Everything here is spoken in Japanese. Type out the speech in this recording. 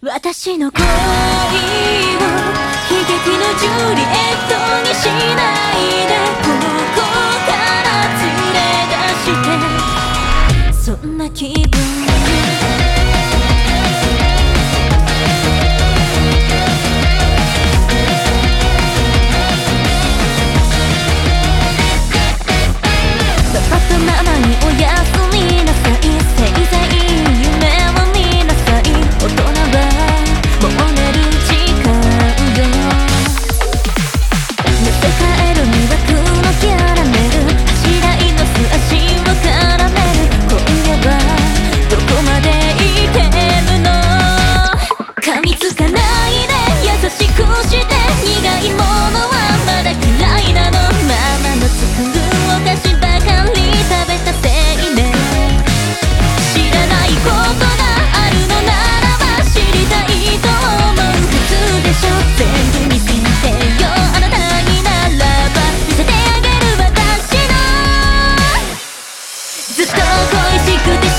私の恋を悲劇のジュリエットにしないで、ここから連れ出して、そんな気分パパとママにおやすみなさい、せいぜい夢を見なさい、大人はもう寝る時間よ。持って帰る魅惑のキャラメル、柱いの素足を絡める、今夜はどこまでいけるの。噛みつかないで優しくして、苦いものはまだ嫌いなの。ママの作るお菓子ばかり食べたせいね。知らないことがあるのならば知りたいと思う、普通でしょ。全部見せてよ、あなたにならば見せてあげる。私のずっと恋しくて